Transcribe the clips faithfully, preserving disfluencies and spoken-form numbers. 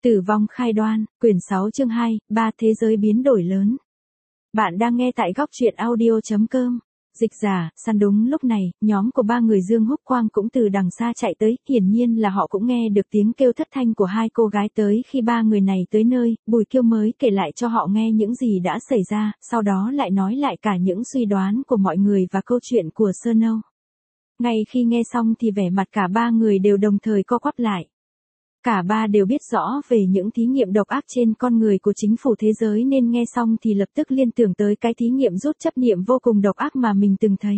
Tử vong khai đoan, quyển sáu chương hai, ba thế giới biến đổi lớn. Bạn đang nghe tại góc truyện audio chấm com. Dịch giả, săn đúng lúc này, nhóm của ba người Dương Húc Quang cũng từ đằng xa chạy tới, hiển nhiên là họ cũng nghe được tiếng kêu thất thanh của hai cô gái tới khi ba người này tới nơi, Bùi Kiêu mới kể lại cho họ nghe những gì đã xảy ra, sau đó lại nói lại cả những suy đoán của mọi người và câu chuyện của Snow. Ngay khi nghe xong thì vẻ mặt cả ba người đều đồng thời co quắp lại. Cả ba đều biết rõ về những thí nghiệm độc ác trên con người của chính phủ thế giới nên nghe xong thì lập tức liên tưởng tới cái thí nghiệm rút chấp niệm vô cùng độc ác mà mình từng thấy.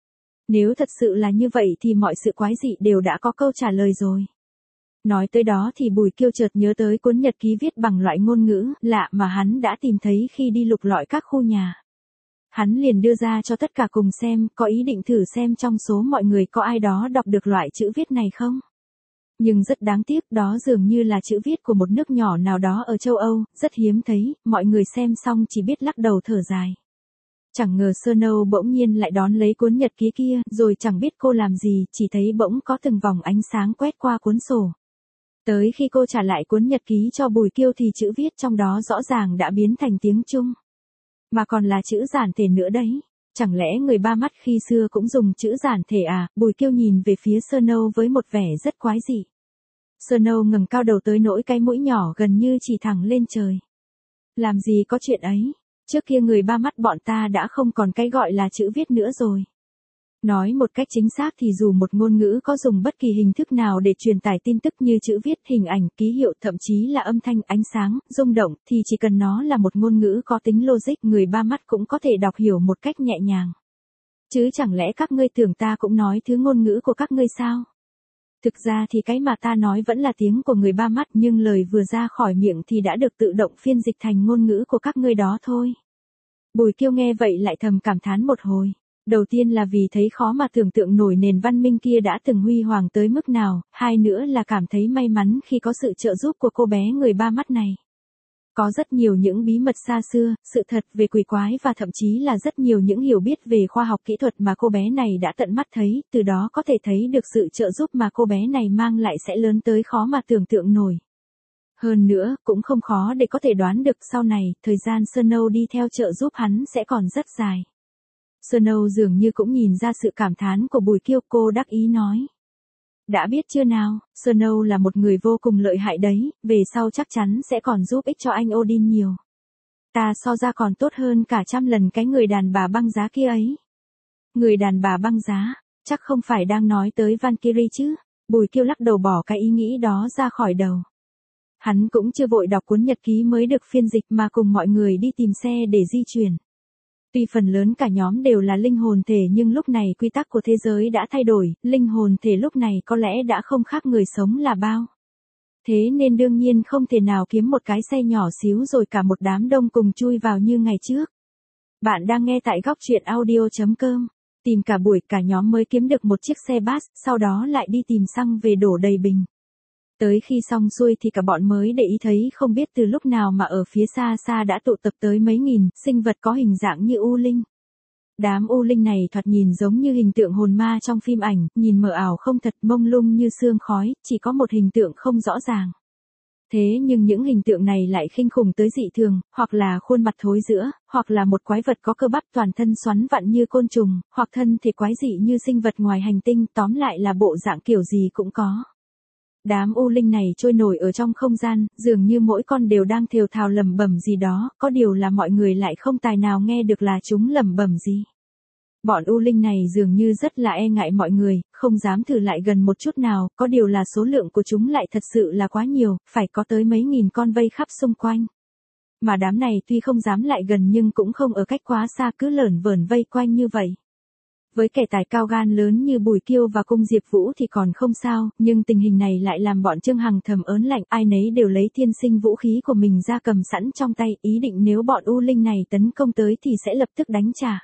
Nếu thật sự là như vậy thì mọi sự quái dị đều đã có câu trả lời rồi. Nói tới đó thì Bùi Kiêu chợt nhớ tới cuốn nhật ký viết bằng loại ngôn ngữ lạ mà hắn đã tìm thấy khi đi lục lọi các khu nhà. Hắn liền đưa ra cho tất cả cùng xem, có ý định thử xem trong số mọi người có ai đó đọc được loại chữ viết này không. Nhưng rất đáng tiếc, đó dường như là chữ viết của một nước nhỏ nào đó ở châu Âu, rất hiếm thấy, mọi người xem xong chỉ biết lắc đầu thở dài. Chẳng ngờ Snow bỗng nhiên lại đón lấy cuốn nhật ký kia, rồi chẳng biết cô làm gì, chỉ thấy bỗng có từng vòng ánh sáng quét qua cuốn sổ. Tới khi cô trả lại cuốn nhật ký cho Bùi Kiêu thì chữ viết trong đó rõ ràng đã biến thành tiếng Trung. Mà còn là chữ giản thể nữa đấy. Chẳng lẽ người ba mắt khi xưa cũng dùng chữ giản thể à? Bùi Kiêu nhìn về phía Snow với một vẻ rất quái dị. Snow ngẩng cao đầu tới nỗi cái mũi nhỏ gần như chỉ thẳng lên trời. Làm gì có chuyện ấy, trước kia người ba mắt bọn ta đã không còn cái gọi là chữ viết nữa rồi. Nói một cách chính xác thì dù một ngôn ngữ có dùng bất kỳ hình thức nào để truyền tải tin tức như chữ viết, hình ảnh, ký hiệu, thậm chí là âm thanh, ánh sáng, rung động, thì chỉ cần nó là một ngôn ngữ có tính logic, người ba mắt cũng có thể đọc hiểu một cách nhẹ nhàng. Chứ chẳng lẽ các ngươi tưởng ta cũng nói thứ ngôn ngữ của các ngươi sao? Thực ra thì cái mà ta nói vẫn là tiếng của người ba mắt, nhưng lời vừa ra khỏi miệng thì đã được tự động phiên dịch thành ngôn ngữ của các ngươi đó thôi. Bùi Kiêu nghe vậy lại thầm cảm thán một hồi. Đầu tiên là vì thấy khó mà tưởng tượng nổi nền văn minh kia đã từng huy hoàng tới mức nào, hai nữa là cảm thấy may mắn khi có sự trợ giúp của cô bé người ba mắt này. Có rất nhiều những bí mật xa xưa, sự thật về quỷ quái và thậm chí là rất nhiều những hiểu biết về khoa học kỹ thuật mà cô bé này đã tận mắt thấy, từ đó có thể thấy được sự trợ giúp mà cô bé này mang lại sẽ lớn tới khó mà tưởng tượng nổi. Hơn nữa, cũng không khó để có thể đoán được sau này, thời gian Snow đi theo trợ giúp hắn sẽ còn rất dài. Snow dường như cũng nhìn ra sự cảm thán của Bùi Kiêu, cô đắc ý nói. Đã biết chưa nào, Snow là một người vô cùng lợi hại đấy, về sau chắc chắn sẽ còn giúp ích cho anh Odin nhiều. Ta so ra còn tốt hơn cả trăm lần cái người đàn bà băng giá kia ấy. Người đàn bà băng giá, chắc không phải đang nói tới Valkyrie chứ? Bùi Kiêu lắc đầu bỏ cái ý nghĩ đó ra khỏi đầu. Hắn cũng chưa vội đọc cuốn nhật ký mới được phiên dịch mà cùng mọi người đi tìm xe để di chuyển. Tuy phần lớn cả nhóm đều là linh hồn thể nhưng lúc này quy tắc của thế giới đã thay đổi, linh hồn thể lúc này có lẽ đã không khác người sống là bao. Thế nên đương nhiên không thể nào kiếm một cái xe nhỏ xíu rồi cả một đám đông cùng chui vào như ngày trước. Bạn đang nghe tại góc truyện audio chấm com. Tìm cả buổi cả nhóm mới kiếm được một chiếc xe bus, sau đó lại đi tìm xăng về đổ đầy bình. Tới khi xong xuôi thì cả bọn mới để ý thấy không biết từ lúc nào mà ở phía xa xa đã tụ tập tới mấy nghìn sinh vật có hình dạng như u linh. Đám u linh này thoạt nhìn giống như hình tượng hồn ma trong phim ảnh, nhìn mờ ảo không thật, mông lung như sương khói, chỉ có một hình tượng không rõ ràng. Thế nhưng những hình tượng này lại kinh khủng tới dị thường, hoặc là khuôn mặt thối rữa, hoặc là một quái vật có cơ bắp toàn thân xoắn vặn như côn trùng, hoặc thân thể quái dị như sinh vật ngoài hành tinh, tóm lại là bộ dạng kiểu gì cũng có. Đám u linh này trôi nổi ở trong không gian, dường như mỗi con đều đang thều thào lẩm bẩm gì đó, có điều là mọi người lại không tài nào nghe được là chúng lẩm bẩm gì. Bọn u linh này dường như rất là e ngại mọi người, không dám thử lại gần một chút nào, có điều là số lượng của chúng lại thật sự là quá nhiều, phải có tới mấy nghìn con vây khắp xung quanh. Mà đám này tuy không dám lại gần nhưng cũng không ở cách quá xa, cứ lởn vởn vây quanh như vậy. Với kẻ tài cao gan lớn như Bùi Kiêu và Cung Diệp Vũ thì còn không sao, nhưng tình hình này lại làm bọn Trương Hằng thầm ớn lạnh, ai nấy đều lấy thiên sinh vũ khí của mình ra cầm sẵn trong tay, ý định nếu bọn u linh này tấn công tới thì sẽ lập tức đánh trả.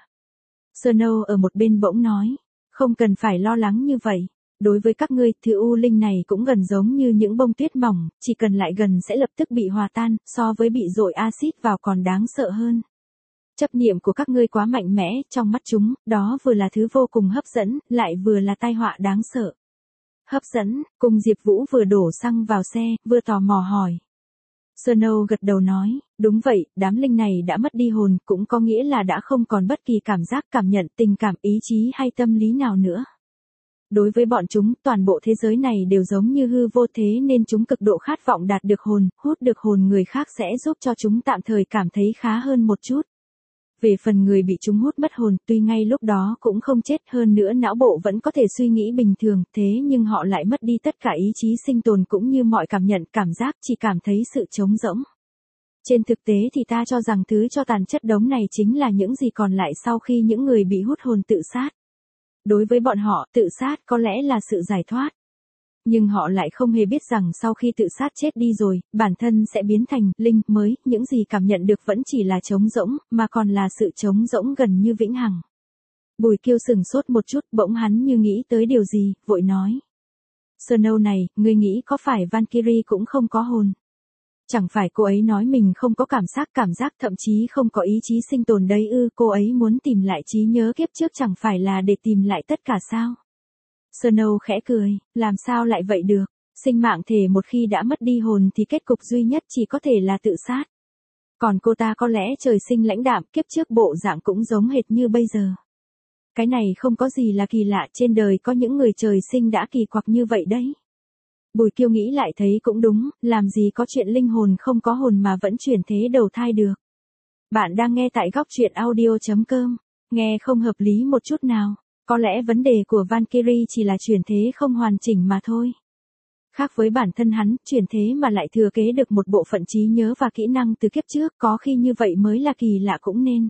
Snow ở một bên bỗng nói, không cần phải lo lắng như vậy. Đối với các ngươi, thứ u linh này cũng gần giống như những bông tuyết mỏng, chỉ cần lại gần sẽ lập tức bị hòa tan, so với bị dội axit vào còn đáng sợ hơn. Chấp niệm của các ngươi quá mạnh mẽ, trong mắt chúng, đó vừa là thứ vô cùng hấp dẫn, lại vừa là tai họa đáng sợ. Hấp dẫn, Cung Diệp Vũ vừa đổ xăng vào xe, vừa tò mò hỏi. Snow gật đầu nói, đúng vậy, đám linh này đã mất đi hồn, cũng có nghĩa là đã không còn bất kỳ cảm giác, cảm nhận, tình cảm, ý chí hay tâm lý nào nữa. Đối với bọn chúng, toàn bộ thế giới này đều giống như hư vô, thế nên chúng cực độ khát vọng đạt được hồn, hút được hồn người khác sẽ giúp cho chúng tạm thời cảm thấy khá hơn một chút. Về phần người bị chúng hút mất hồn, tuy ngay lúc đó cũng không chết, hơn nữa não bộ vẫn có thể suy nghĩ bình thường, thế nhưng họ lại mất đi tất cả ý chí sinh tồn cũng như mọi cảm nhận, cảm giác, chỉ cảm thấy sự trống rỗng. Trên thực tế thì ta cho rằng thứ cho tàn chất đống này chính là những gì còn lại sau khi những người bị hút hồn tự sát. Đối với bọn họ, tự sát có lẽ là sự giải thoát. Nhưng họ lại không hề biết rằng sau khi tự sát chết đi rồi, bản thân sẽ biến thành linh mới, những gì cảm nhận được vẫn chỉ là trống rỗng, mà còn là sự trống rỗng gần như vĩnh hằng. Bùi Kiêu sừng sốt một chút, bỗng hắn như nghĩ tới điều gì, vội nói. Snow này, ngươi nghĩ có phải Valkyrie cũng không có hồn? Chẳng phải cô ấy nói mình không có cảm giác cảm giác thậm chí không có ý chí sinh tồn đấy ư, cô ấy muốn tìm lại trí nhớ kiếp trước chẳng phải là để tìm lại tất cả sao? Snow khẽ cười, làm sao lại vậy được, sinh mạng thể một khi đã mất đi hồn thì kết cục duy nhất chỉ có thể là tự sát. Còn cô ta có lẽ trời sinh lãnh đạm, kiếp trước bộ dạng cũng giống hệt như bây giờ. Cái này không có gì là kỳ lạ, trên đời có những người trời sinh đã kỳ quặc như vậy đấy. Bùi Kiêu nghĩ lại thấy cũng đúng, làm gì có chuyện linh hồn không có hồn mà vẫn chuyển thế đầu thai được. Bạn đang nghe tại góc truyện audio chấm com, nghe không hợp lý một chút nào. Có lẽ vấn đề của Valkyrie chỉ là chuyển thế không hoàn chỉnh mà thôi. Khác với bản thân hắn, chuyển thế mà lại thừa kế được một bộ phận trí nhớ và kỹ năng từ kiếp trước, có khi như vậy mới là kỳ lạ cũng nên.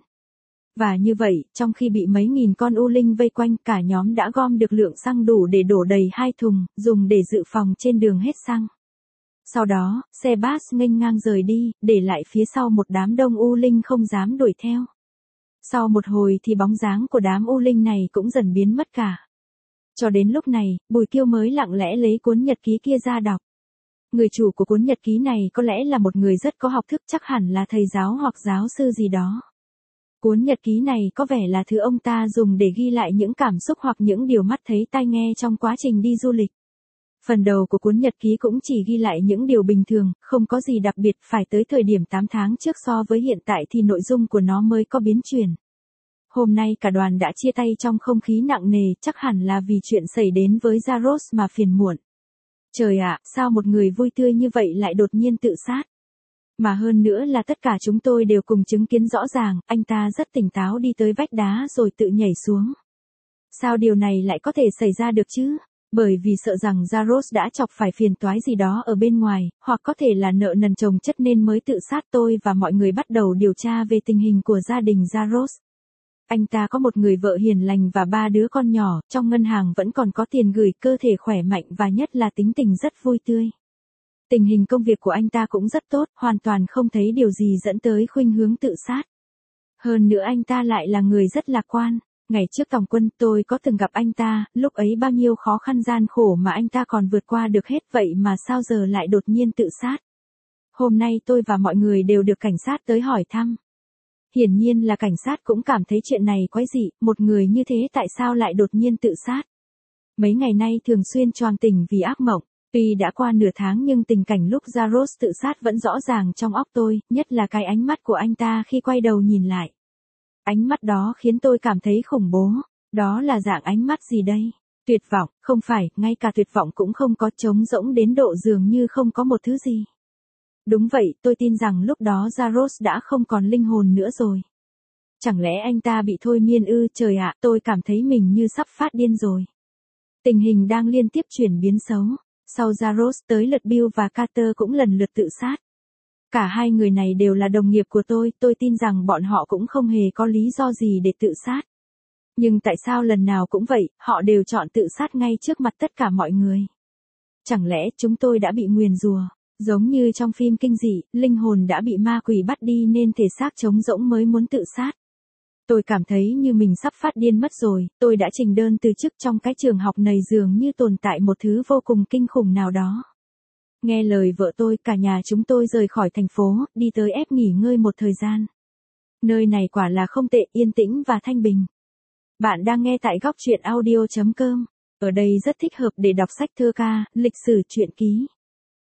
Và như vậy, trong khi bị mấy nghìn con u linh vây quanh, cả nhóm đã gom được lượng xăng đủ để đổ đầy hai thùng, dùng để dự phòng trên đường hết xăng. Sau đó, xe bus nghênh ngang rời đi, để lại phía sau một đám đông u linh không dám đuổi theo. Sau một hồi thì bóng dáng của đám u linh này cũng dần biến mất cả. Cho đến lúc này, Bùi Kiêu mới lặng lẽ lấy cuốn nhật ký kia ra đọc. Người chủ của cuốn nhật ký này có lẽ là một người rất có học thức, chắc hẳn là thầy giáo hoặc giáo sư gì đó. Cuốn nhật ký này có vẻ là thứ ông ta dùng để ghi lại những cảm xúc hoặc những điều mắt thấy tai nghe trong quá trình đi du lịch. Phần đầu của cuốn nhật ký cũng chỉ ghi lại những điều bình thường, không có gì đặc biệt, phải tới thời điểm tám tháng trước so với hiện tại thì nội dung của nó mới có biến chuyển. Hôm nay cả đoàn đã chia tay trong không khí nặng nề, chắc hẳn là vì chuyện xảy đến với Zaros mà phiền muộn. Trời ạ, sao một người vui tươi như vậy lại đột nhiên tự sát? Mà hơn nữa là tất cả chúng tôi đều cùng chứng kiến rõ ràng, anh ta rất tỉnh táo đi tới vách đá rồi tự nhảy xuống. Sao điều này lại có thể xảy ra được chứ? Bởi vì sợ rằng Zaros đã chọc phải phiền toái gì đó ở bên ngoài, hoặc có thể là nợ nần chồng chất nên mới tự sát. Tôi và mọi người bắt đầu điều tra về tình hình của gia đình Zaros. Anh ta có một người vợ hiền lành và ba đứa con nhỏ, trong ngân hàng vẫn còn có tiền gửi, cơ thể khỏe mạnh và nhất là tính tình rất vui tươi. Tình hình công việc của anh ta cũng rất tốt, hoàn toàn không thấy điều gì dẫn tới khuynh hướng tự sát. Hơn nữa anh ta lại là người rất lạc quan. Ngày trước tòng quân tôi có từng gặp anh ta, lúc ấy bao nhiêu khó khăn gian khổ mà anh ta còn vượt qua được hết, vậy mà sao giờ lại đột nhiên tự sát. Hôm nay tôi và mọi người đều được cảnh sát tới hỏi thăm. Hiển nhiên là cảnh sát cũng cảm thấy chuyện này quái dị, một người như thế tại sao lại đột nhiên tự sát. Mấy ngày nay thường xuyên choàng tỉnh vì ác mộng, tuy đã qua nửa tháng nhưng tình cảnh lúc Zaros tự sát vẫn rõ ràng trong óc tôi, nhất là cái ánh mắt của anh ta khi quay đầu nhìn lại. Ánh mắt đó khiến tôi cảm thấy khủng bố. Đó là dạng ánh mắt gì đây? Tuyệt vọng, không phải, ngay cả tuyệt vọng cũng không có, trống rỗng đến độ dường như không có một thứ gì. Đúng vậy, tôi tin rằng lúc đó Zaros đã không còn linh hồn nữa rồi. Chẳng lẽ anh ta bị thôi miên ư? Trời ạ, tôi cảm thấy mình như sắp phát điên rồi. Tình hình đang liên tiếp chuyển biến xấu. Sau Zaros tới lượt Bill và Carter cũng lần lượt tự sát. Cả hai người này đều là đồng nghiệp của tôi, tôi tin rằng bọn họ cũng không hề có lý do gì để tự sát. Nhưng tại sao lần nào cũng vậy, họ đều chọn tự sát ngay trước mặt tất cả mọi người? Chẳng lẽ chúng tôi đã bị nguyền rủa, giống như trong phim kinh dị, linh hồn đã bị ma quỷ bắt đi nên thể xác trống rỗng mới muốn tự sát? Tôi cảm thấy như mình sắp phát điên mất rồi, tôi đã trình đơn từ chức. Trong cái trường học này dường như tồn tại một thứ vô cùng kinh khủng nào đó. Nghe lời vợ tôi, cả nhà chúng tôi rời khỏi thành phố, đi tới ép nghỉ ngơi một thời gian. Nơi này quả là không tệ, yên tĩnh và thanh bình. Bạn đang nghe tại góc truyện audio chấm com. Ở đây rất thích hợp để đọc sách thơ ca, lịch sử, truyện ký.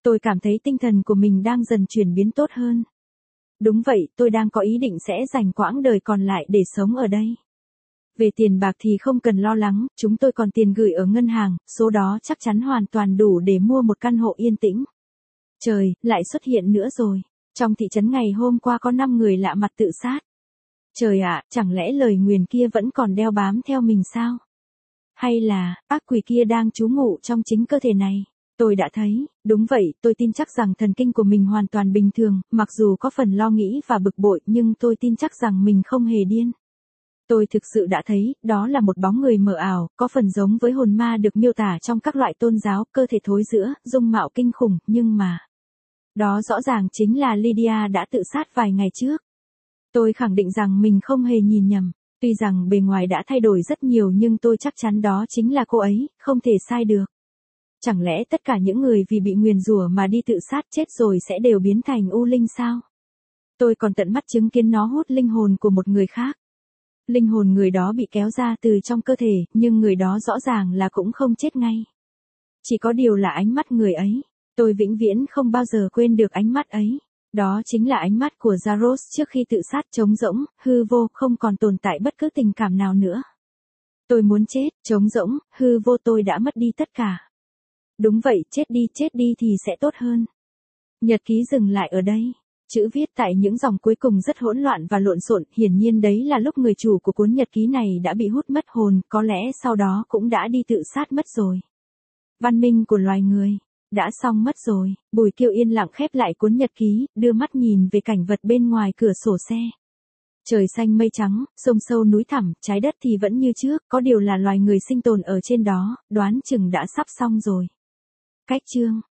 Tôi cảm thấy tinh thần của mình đang dần chuyển biến tốt hơn. Đúng vậy, tôi đang có ý định sẽ dành quãng đời còn lại để sống ở đây. Về tiền bạc thì không cần lo lắng, chúng tôi còn tiền gửi ở ngân hàng, số đó chắc chắn hoàn toàn đủ để mua một căn hộ yên tĩnh. Trời, lại xuất hiện nữa rồi. Trong thị trấn ngày hôm qua có năm người lạ mặt tự sát. Trời ạ, chẳng lẽ lời nguyền kia vẫn còn đeo bám theo mình sao? Hay là, ác quỷ kia đang trú ngụ trong chính cơ thể này? Tôi đã thấy, đúng vậy, tôi tin chắc rằng thần kinh của mình hoàn toàn bình thường, mặc dù có phần lo nghĩ và bực bội nhưng tôi tin chắc rằng mình không hề điên. Tôi thực sự đã thấy, đó là một bóng người mờ ảo, có phần giống với hồn ma được miêu tả trong các loại tôn giáo, cơ thể thối rữa, dung mạo kinh khủng, nhưng mà... Đó rõ ràng chính là Lydia đã tự sát vài ngày trước. Tôi khẳng định rằng mình không hề nhìn nhầm, tuy rằng bề ngoài đã thay đổi rất nhiều nhưng tôi chắc chắn đó chính là cô ấy, không thể sai được. Chẳng lẽ tất cả những người vì bị nguyền rủa mà đi tự sát chết rồi sẽ đều biến thành u linh sao? Tôi còn tận mắt chứng kiến nó hút linh hồn của một người khác. Linh hồn người đó bị kéo ra từ trong cơ thể, nhưng người đó rõ ràng là cũng không chết ngay. Chỉ có điều là ánh mắt người ấy. Tôi vĩnh viễn không bao giờ quên được ánh mắt ấy. Đó chính là ánh mắt của Jaros trước khi tự sát, trống rỗng, hư vô, không còn tồn tại bất cứ tình cảm nào nữa. Tôi muốn chết, trống rỗng, hư vô, tôi đã mất đi tất cả. Đúng vậy, chết đi, chết đi thì sẽ tốt hơn. Nhật ký dừng lại ở đây. Chữ viết tại những dòng cuối cùng rất hỗn loạn và lộn xộn, hiển nhiên đấy là lúc người chủ của cuốn nhật ký này đã bị hút mất hồn, có lẽ sau đó cũng đã đi tự sát mất rồi. Văn minh của loài người đã xong mất rồi. Bùi Kiêu yên lặng khép lại cuốn nhật ký, đưa mắt nhìn về cảnh vật bên ngoài cửa sổ xe. Trời xanh mây trắng, sông sâu núi thẳm, trái đất thì vẫn như trước, có điều là loài người sinh tồn ở trên đó, đoán chừng đã sắp xong rồi. Cách chương